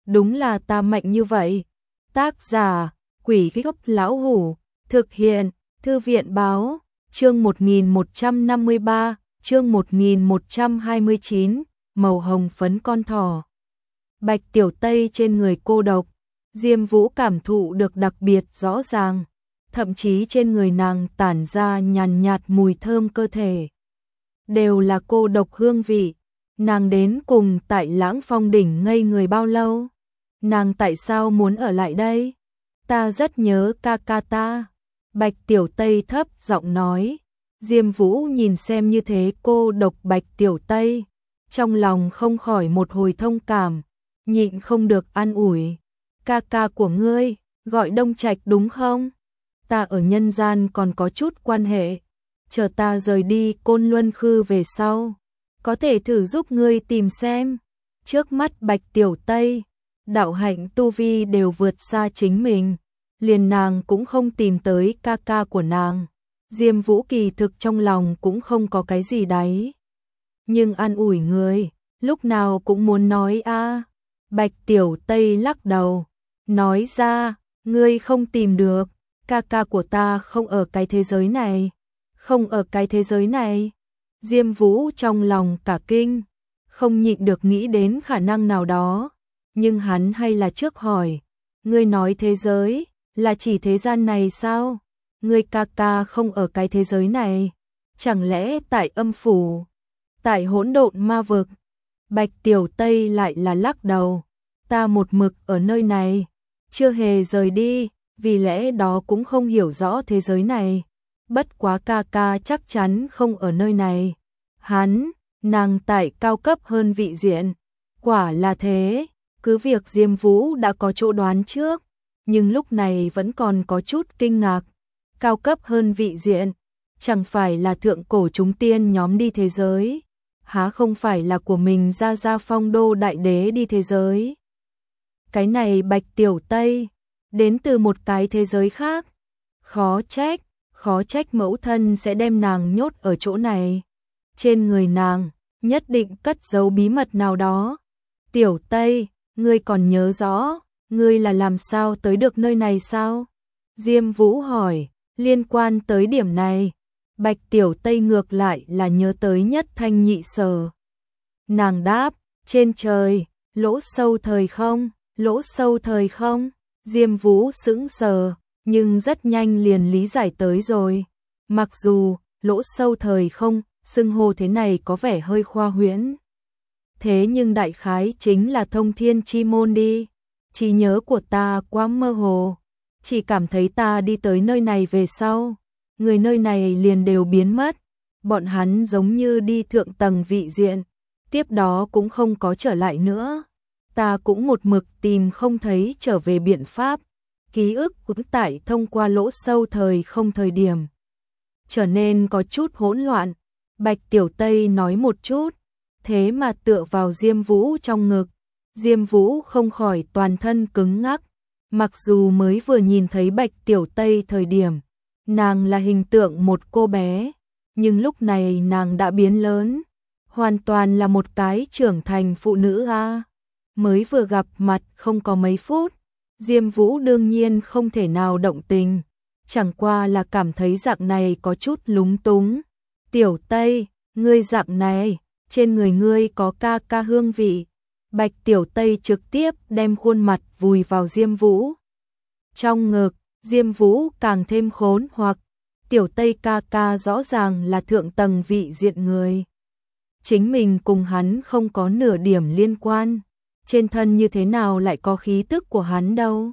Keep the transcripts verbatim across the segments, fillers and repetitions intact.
đúng là ta mạnh như vậy. Tác giả, Quỷ Gốc Lão Hủ, thực hiện, Thư viện Báo, chương một nghìn một trăm năm mươi ba, chương một nghìn một trăm hai mươi chín, màu hồng phấn con thỏ. Bạch Tiểu Tây trên người cô độc, Diêm Vũ cảm thụ được đặc biệt rõ ràng, thậm chí trên người nàng tản ra nhàn nhạt mùi thơm cơ thể. Đều là cô độc hương vị. Nàng đến cùng tại Lãng Phong đỉnh ngây người bao lâu? Nàng tại sao muốn ở lại đây? Ta rất nhớ ca ca ta. Bạch Tiểu Tây thấp giọng nói. Diêm Vũ nhìn xem như thế cô độc Bạch Tiểu Tây, trong lòng không khỏi một hồi thông cảm, nhịn không được an ủi. Ca ca của ngươi, gọi Đông Trạch đúng không? Ta ở nhân gian còn có chút quan hệ, chờ ta rời đi Côn Luân Khư về sau, có thể thử giúp ngươi tìm xem. Trước mắt Bạch Tiểu Tây, đạo hạnh tu vi đều vượt xa chính mình, liền nàng cũng không tìm tới ca ca của nàng. Diêm Vũ kỳ thực trong lòng cũng không có cái gì đấy, nhưng an ủi người, lúc nào cũng muốn nói a. Bạch Tiểu Tây lắc đầu, nói ra, ngươi không tìm được, ca ca của ta không ở cái thế giới này, không ở cái thế giới này. Diêm Vũ trong lòng cả kinh, không nhịn được nghĩ đến khả năng nào đó, nhưng hắn hay là trước hỏi, ngươi nói thế giới, là chỉ thế gian này sao? Ngươi ca ca không ở cái thế giới này, chẳng lẽ tại âm phủ, tại hỗn độn ma vực? Bạch Tiểu Tây lại là lắc đầu, ta một mực ở nơi này, chưa hề rời đi, vì lẽ đó cũng không hiểu rõ thế giới này. Bất quá ca ca chắc chắn không ở nơi này. Hắn, nàng tại cao cấp hơn vị diện. Quả là thế, cứ việc Diêm Vũ đã có chỗ đoán trước, nhưng lúc này vẫn còn có chút kinh ngạc. Cao cấp hơn vị diện, chẳng phải là thượng cổ chúng tiên nhóm đi thế giới, há không phải là của mình ra ra Phong Đô đại đế đi thế giới. Cái này Bạch Tiểu Tây, đến từ một cái thế giới khác. Khó trách, khó trách mẫu thân sẽ đem nàng nhốt ở chỗ này. Trên người nàng, nhất định cất giấu bí mật nào đó. Tiểu Tây, ngươi còn nhớ rõ, ngươi là làm sao tới được nơi này sao? Diêm Vũ hỏi, liên quan tới điểm này, Bạch Tiểu Tây ngược lại là nhớ tới Nhất Thanh Nhị Sở. Nàng đáp, trên trời, lỗ sâu thời không, lỗ sâu thời không? Diêm Vũ sững sờ, nhưng rất nhanh liền lý giải tới rồi. Mặc dù, lỗ sâu thời không, xưng hô thế này có vẻ hơi khoa huyễn. Thế nhưng đại khái chính là thông thiên chi môn đi. Trí nhớ của ta quá mơ hồ, chỉ cảm thấy ta đi tới nơi này về sau, người nơi này liền đều biến mất. Bọn hắn giống như đi thượng tầng vị diện, tiếp đó cũng không có trở lại nữa. Ta cũng một mực tìm không thấy trở về biện pháp. Ký ức cũng tại thông qua lỗ sâu thời không thời điểm trở nên có chút hỗn loạn. Bạch Tiểu Tây nói một chút, thế mà tựa vào Diêm Vũ trong ngực. Diêm Vũ không khỏi toàn thân cứng ngắc. Mặc dù mới vừa nhìn thấy Bạch Tiểu Tây thời điểm, nàng là hình tượng một cô bé, nhưng lúc này nàng đã biến lớn, hoàn toàn là một cái trưởng thành phụ nữ a. Mới vừa gặp mặt không có mấy phút, Diêm Vũ đương nhiên không thể nào động tình, chẳng qua là cảm thấy dạng này có chút lúng túng. Tiểu Tây, ngươi dạng này, trên người ngươi có ca ca hương vị. Bạch Tiểu Tây trực tiếp đem khuôn mặt vùi vào Diêm Vũ trong ngực. Diêm Vũ càng thêm khốn hoặc, Tiểu Tây ca ca rõ ràng là thượng tầng vị diện người, chính mình cùng hắn không có nửa điểm liên quan, trên thân như thế nào lại có khí tức của hắn đâu.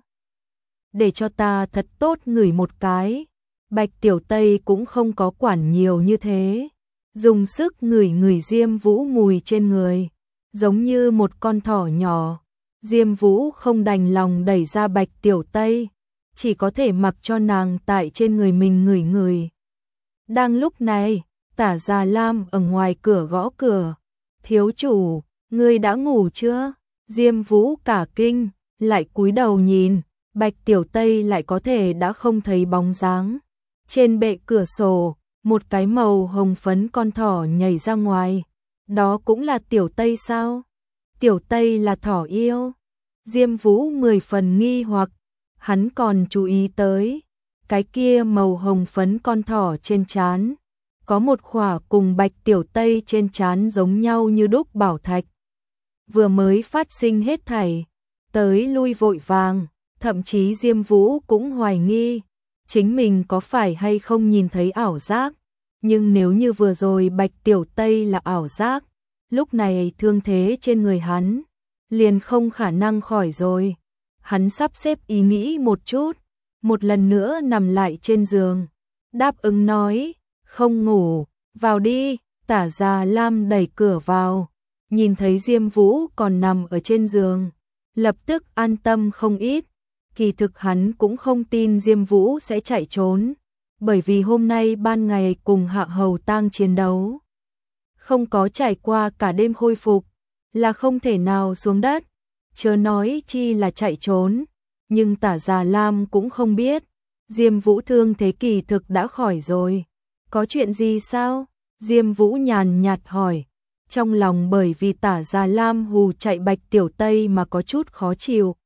Để cho ta thật tốt ngửi một cái. Bạch Tiểu Tây cũng không có quản nhiều như thế, dùng sức ngửi ngửi Diêm Vũ mùi trên người, giống như một con thỏ nhỏ. Diêm Vũ không đành lòng đẩy ra Bạch Tiểu Tây, chỉ có thể mặc cho nàng tại trên người mình ngửi ngửi. Đang lúc này, Tả Già Lam ở ngoài cửa gõ cửa. Thiếu chủ, ngươi đã ngủ chưa? Diêm Vũ cả kinh, lại cúi đầu nhìn, Bạch Tiểu Tây lại có thể đã không thấy bóng dáng. Trên bệ cửa sổ, một cái màu hồng phấn con thỏ nhảy ra ngoài. Đó cũng là Tiểu Tây sao? Tiểu Tây là thỏ yêu. Diêm Vũ mười phần nghi hoặc, hắn còn chú ý tới, cái kia màu hồng phấn con thỏ trên trán, có một khỏa cùng Bạch Tiểu Tây trên trán giống nhau như đúc bảo thạch. Vừa mới phát sinh hết thảy, tới lui vội vàng, thậm chí Diêm Vũ cũng hoài nghi, chính mình có phải hay không nhìn thấy ảo giác, nhưng nếu như vừa rồi Bạch Tiểu Tây là ảo giác, lúc này thương thế trên người hắn liền không khả năng khỏi rồi. Hắn sắp xếp ý nghĩ một chút, một lần nữa nằm lại trên giường, đáp ứng nói, không ngủ, vào đi. Tả Già Lam đẩy cửa vào, nhìn thấy Diêm Vũ còn nằm ở trên giường, lập tức an tâm không ít. Kỳ thực hắn cũng không tin Diêm Vũ sẽ chạy trốn, bởi vì hôm nay ban ngày cùng Hạ Hầu Tang chiến đấu, không có trải qua cả đêm khôi phục, là không thể nào xuống đất, chớ nói chi là chạy trốn. Nhưng Tả Già Lam cũng không biết, Diêm Vũ thương thế kỳ thực đã khỏi rồi. Có chuyện gì sao? Diêm Vũ nhàn nhạt hỏi, trong lòng bởi vì Tả Già Lam hù chạy Bạch Tiểu Tây mà có chút khó chịu.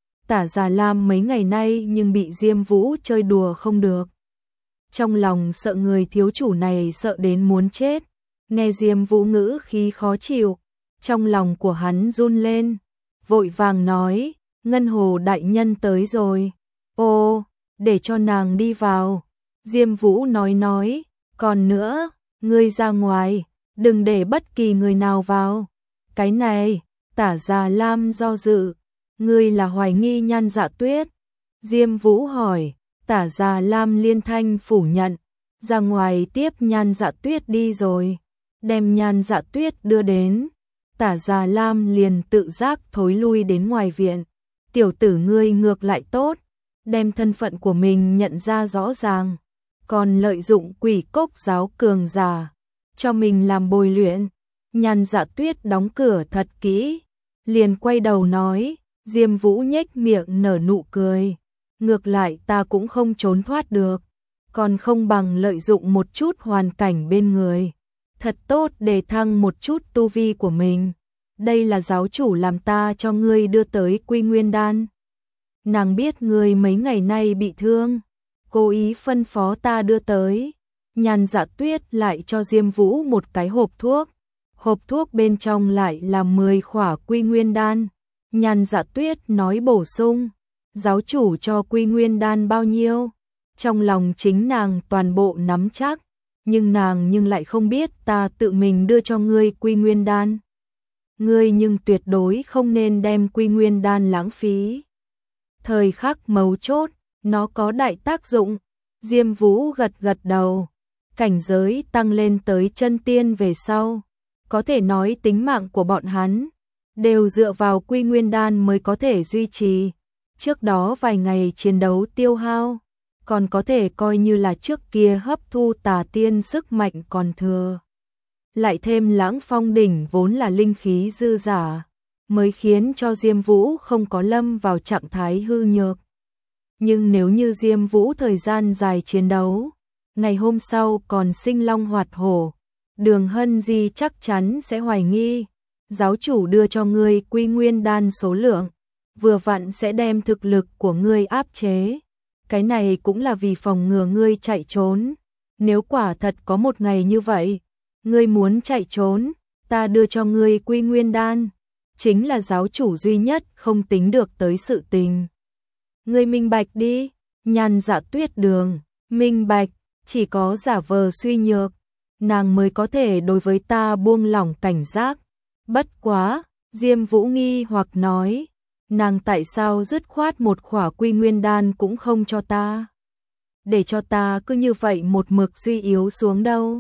Tả Già Lam mấy ngày nay nhưng bị Diêm Vũ chơi đùa không được. Trong lòng sợ người thiếu chủ này sợ đến muốn chết, nghe Diêm Vũ ngữ khí khó chịu, trong lòng của hắn run lên, vội vàng nói, Ngân Hồ đại nhân tới rồi. Ô, để cho nàng đi vào. Diêm Vũ nói nói, còn nữa, ngươi ra ngoài, đừng để bất kỳ người nào vào. Cái này, Tả Già Lam do dự, ngươi là hoài nghi Nhan Dạ Tuyết? Diêm Vũ hỏi. Tả Già Lam liên thanh phủ nhận, ra ngoài tiếp Nhan Dạ Tuyết đi rồi, đem Nhan Dạ Tuyết đưa đến. Tả Già Lam liền tự giác thối lui đến ngoài viện. Tiểu tử ngươi ngược lại tốt, đem thân phận của mình nhận ra rõ ràng, còn lợi dụng Quỷ Cốc giáo cường giả cho mình làm bồi luyện. Nhan Dạ Tuyết đóng cửa thật kỹ, liền quay đầu nói. Diêm Vũ nhếch miệng nở nụ cười, ngược lại ta cũng không trốn thoát được, còn không bằng lợi dụng một chút hoàn cảnh bên người, thật tốt để thăng một chút tu vi của mình. Đây là giáo chủ làm ta cho ngươi đưa tới Quy Nguyên Đan. Nàng biết ngươi mấy ngày nay bị thương, cố ý phân phó ta đưa tới. Nhan Dạ Tuyết lại cho Diêm Vũ một cái hộp thuốc, hộp thuốc bên trong lại là mười khỏa Quy Nguyên Đan. Nhan Dạ Tuyết nói bổ sung, giáo chủ cho Quy Nguyên Đan bao nhiêu, trong lòng chính nàng toàn bộ nắm chắc, nhưng nàng nhưng lại không biết ta tự mình đưa cho ngươi Quy Nguyên Đan. Ngươi nhưng tuyệt đối không nên đem Quy Nguyên Đan lãng phí. Thời khắc mấu chốt, nó có đại tác dụng. Diêm Vũ gật gật đầu, cảnh giới tăng lên tới chân tiên về sau, có thể nói tính mạng của bọn hắn đều dựa vào Quy Nguyên Đan mới có thể duy trì. Trước đó vài ngày chiến đấu tiêu hao, còn có thể coi như là trước kia hấp thu tà tiên sức mạnh còn thừa. Lại thêm Lãng Phong đỉnh vốn là linh khí dư giả, mới khiến cho Diêm Vũ không có lâm vào trạng thái hư nhược. Nhưng nếu như Diêm Vũ thời gian dài chiến đấu, ngày hôm sau còn sinh long hoạt hổ, Đường Hân Di chắc chắn sẽ hoài nghi. Giáo chủ đưa cho ngươi Quy Nguyên Đan số lượng, vừa vặn sẽ đem thực lực của ngươi áp chế. Cái này cũng là vì phòng ngừa ngươi chạy trốn. Nếu quả thật có một ngày như vậy, ngươi muốn chạy trốn, ta đưa cho ngươi Quy Nguyên Đan, chính là giáo chủ duy nhất không tính được tới sự tình. Ngươi minh bạch đi. Nhan Dạ Tuyết đường, minh bạch, chỉ có giả vờ suy nhược, nàng mới có thể đối với ta buông lỏng cảnh giác. Bất quá, Diêm Vũ nghi hoặc nói, nàng tại sao dứt khoát một khỏa Quy Nguyên Đan cũng không cho ta, để cho ta cứ như vậy một mực suy yếu xuống đâu.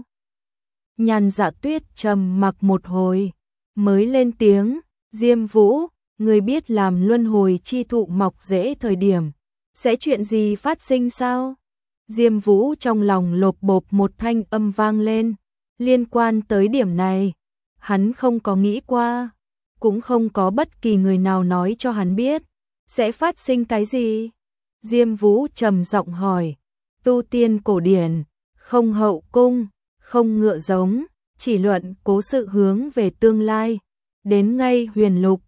Nhan Dạ Tuyết trầm mặc một hồi, mới lên tiếng, Diêm Vũ, người biết làm luân hồi chi thụ mọc rễ thời điểm, sẽ chuyện gì phát sinh sao? Diêm Vũ trong lòng lộp bộp một thanh âm vang lên, liên quan tới điểm này, hắn không có nghĩ qua, cũng không có bất kỳ người nào nói cho hắn biết, sẽ phát sinh cái gì? Diêm Vũ trầm giọng hỏi, tu tiên cổ điển, không hậu cung, không ngựa giống, chỉ luận cố sự hướng về tương lai, đến ngay huyền lục,